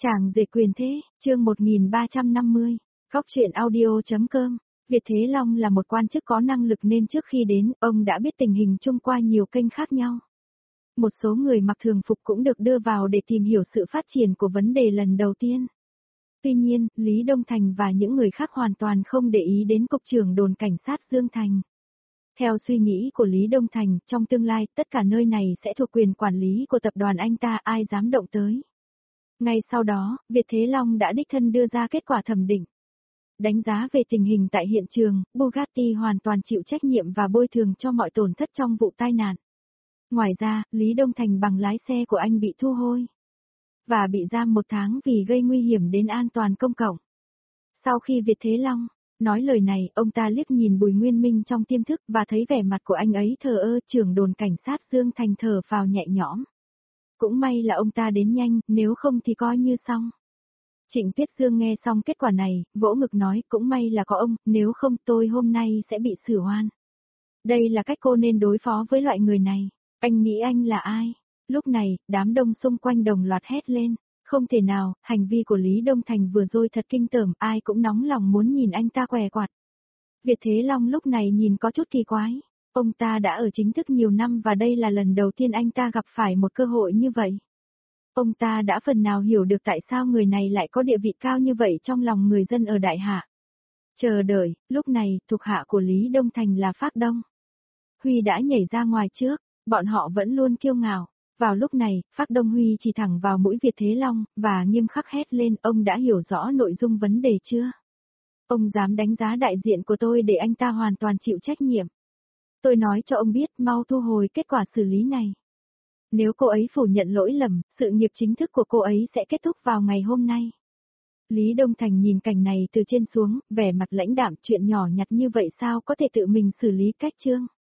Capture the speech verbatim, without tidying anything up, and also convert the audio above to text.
Chàng rể quyền thế, chương một nghìn ba trăm năm mươi, Góc truyện audio.com. Việt Thế Long là một quan chức có năng lực nên trước khi đến, ông đã biết tình hình chung qua nhiều kênh khác nhau. Một số người mặc thường phục cũng được đưa vào để tìm hiểu sự phát triển của vấn đề lần đầu tiên. Tuy nhiên, Lý Đông Thành và những người khác hoàn toàn không để ý đến Cục trưởng đồn cảnh sát Dương Thành. Theo suy nghĩ của Lý Đông Thành, trong tương lai, tất cả nơi này sẽ thuộc quyền quản lý của tập đoàn anh ta, ai dám động tới. Ngay sau đó, Việt Thế Long đã đích thân đưa ra kết quả thẩm định. Đánh giá về tình hình tại hiện trường, Bugatti hoàn toàn chịu trách nhiệm và bồi thường cho mọi tổn thất trong vụ tai nạn. Ngoài ra, Lý Đông Thành bằng lái xe của anh bị thu hồi và bị giam một tháng vì gây nguy hiểm đến an toàn công cộng. Sau khi Việt Thế Long nói lời này, ông ta liếc nhìn Bùi Nguyên Minh trong tiềm thức và thấy vẻ mặt của anh ấy thờ ơ. Trưởng đồn cảnh sát Dương Thành thở phào nhẹ nhõm. Cũng may là ông ta đến nhanh, nếu không thì coi như xong. Trịnh Tuyết Dương nghe xong kết quả này, vỗ ngực nói, cũng may là có ông, nếu không tôi hôm nay sẽ bị xử oan. Đây là cách cô nên đối phó với loại người này. Anh nghĩ anh là ai? Lúc này, đám đông xung quanh đồng loạt hét lên. Không thể nào, hành vi của Lý Đông Thành vừa rồi thật kinh tởm, ai cũng nóng lòng muốn nhìn anh ta què quạt. Việt Thế Long lúc này nhìn có chút kỳ quái. Ông ta đã ở chính thức nhiều năm và đây là lần đầu tiên anh ta gặp phải một cơ hội như vậy. Ông ta đã phần nào hiểu được tại sao người này lại có địa vị cao như vậy trong lòng người dân ở Đại Hạ. Chờ đợi, lúc này, thuộc hạ của Lý Đông Thành là Phác Đông. Huy đã nhảy ra ngoài trước, bọn họ vẫn luôn kiêu ngạo. Vào lúc này, Phác Đông Huy chỉ thẳng vào mũi Việt Thế Long, và nghiêm khắc hét lên, ông đã hiểu rõ nội dung vấn đề chưa? Ông dám đánh giá đại diện của tôi để anh ta hoàn toàn chịu trách nhiệm. Tôi nói cho ông biết, mau thu hồi kết quả xử lý này. Nếu cô ấy phủ nhận lỗi lầm, sự nghiệp chính thức của cô ấy sẽ kết thúc vào ngày hôm nay. Lý Đông Thành nhìn cảnh này từ trên xuống, vẻ mặt lãnh đạm, chuyện nhỏ nhặt như vậy sao có thể tự mình xử lý cách chương.